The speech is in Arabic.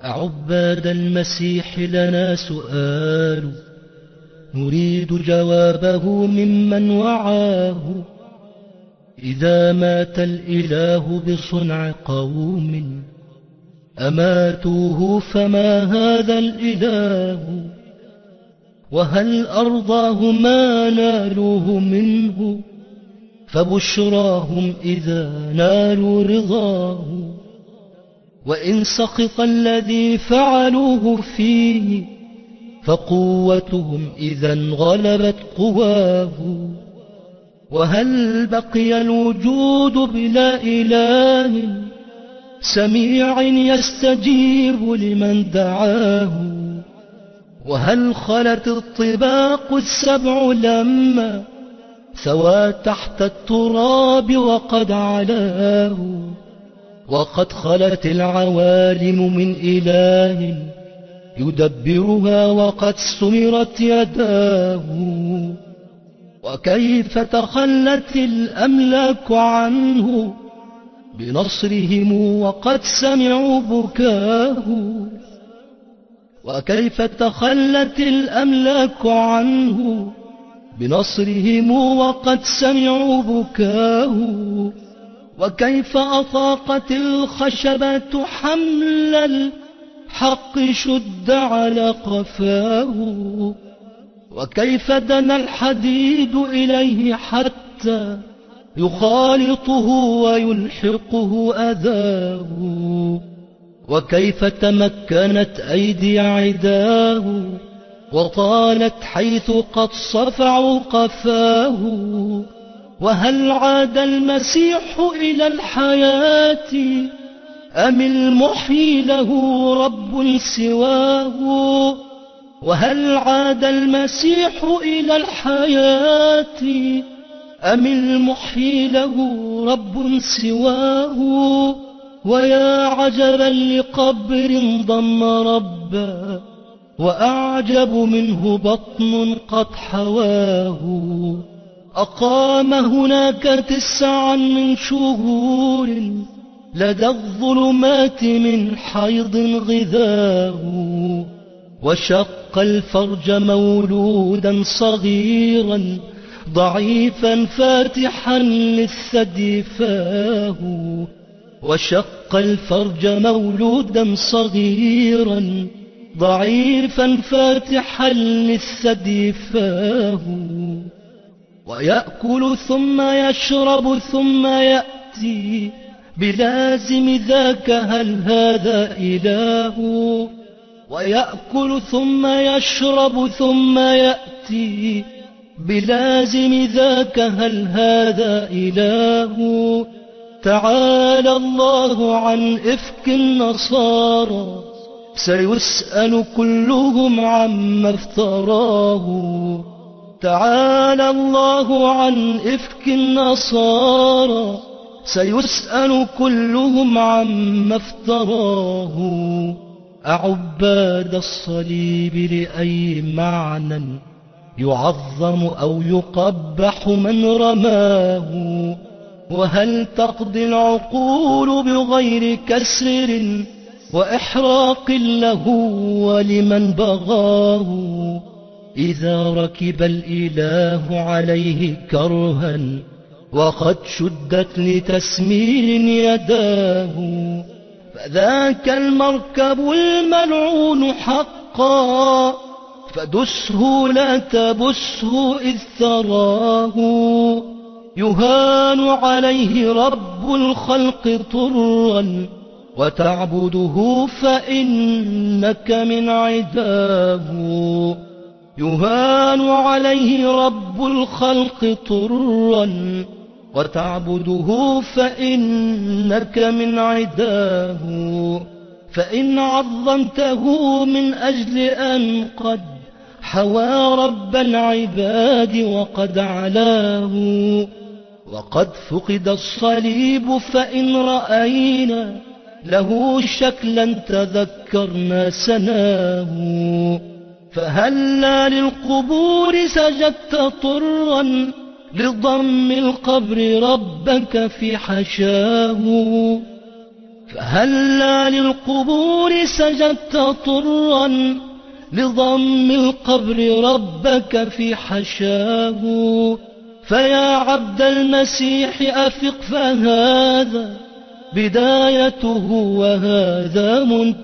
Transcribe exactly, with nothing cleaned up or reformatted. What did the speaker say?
عباد المسيح لنا سؤال نريد جوابه ممن وعاه. إذا مات الإله بصنع قوم أماتوه فما هذا الإله؟ وهل أرضاه ما نالوه منه؟ فبشراهم إذا نالوا رضاه. وإن سقط الذي فعلوه فيه فقوتهم إذا غلبت قواه. وهل بقي الوجود بلا إله سميع يستجيب لمن دعاه؟ وهل خلت الطباق السبع لما ثوى تحت التراب وقد علاه؟ وقد خلت العوالم من إله يدبرها وقد سمرت يداه. وكيف تخلت الأملاك عنه بنصرهم وقد سمعوا بكاه؟ وكيف تخلت الأملاك عنه بنصرهم وقد سمعوا بكاه؟ وكيف أطاقت الخشبة حمل الحق شد على قفاه؟ وكيف دنا الحديد إليه حتى يخالطه ويلحقه أذاه؟ وكيف تمكنت أيدي عداه وطالت حيث قد صفعوا قفاه؟ وهل عاد المسيح إلى الحياة أم المحيي له رب سواه؟ وهل عاد المسيح إلى الحياة أم المحيي له رب سواه؟ ويا عجبا لقبر ضم ربا وأعجب منه بطن قد حواه. أقام هناك تسعا من شهور لدى الظلمات من حيض غذاه. وشق الفرج مولودا صغيرا ضعيفا فاتحا للثدي فاه. وشق الفرج مولودا صغيرا ضعيفا فاتحا للثدي فاه. ويأكل ثم يشرب ثم يأتي بلازم ذاك هل هذا إله؟ ويأكل ثم يشرب ثم يأتي بلازم ذاك هل هذا إله؟ تعالى الله عن إفك النصارى سيسأل كلهم عما افتراه. تعالى الله عن إفك النصارى سيسأل كلهم عما افتراه. أعباد الصليب لأي معنى يعظم أو يقبح من رماه؟ وهل تقضي العقول بغير كسر وإحراق له ولمن بغاه؟ إذا ركب الإله عليه كرها وقد شدت لتسمير يداه فذاك المركب الملعون حقا فدسه لا تبسه إذ تراه. يهان عليه رب الخلق طرا وتعبده فإنك من عداه. يهان عليه رب الخلق طرا وتعبده فإنك من عداه. فإن عظمته من أجل أن قد حوى رب العباد وقد علاه. وقد فقد الصليب فإن رأينا له شكلا تذكرنا سناه. فهلا للقبور سجدت طرا لضم القبر ربك في حشاه. فهلا للقبور سجدت طرا لضم القبر ربك في حشاه. فيا عبد المسيح أفق، فهذا بدايته وهذا منتهى.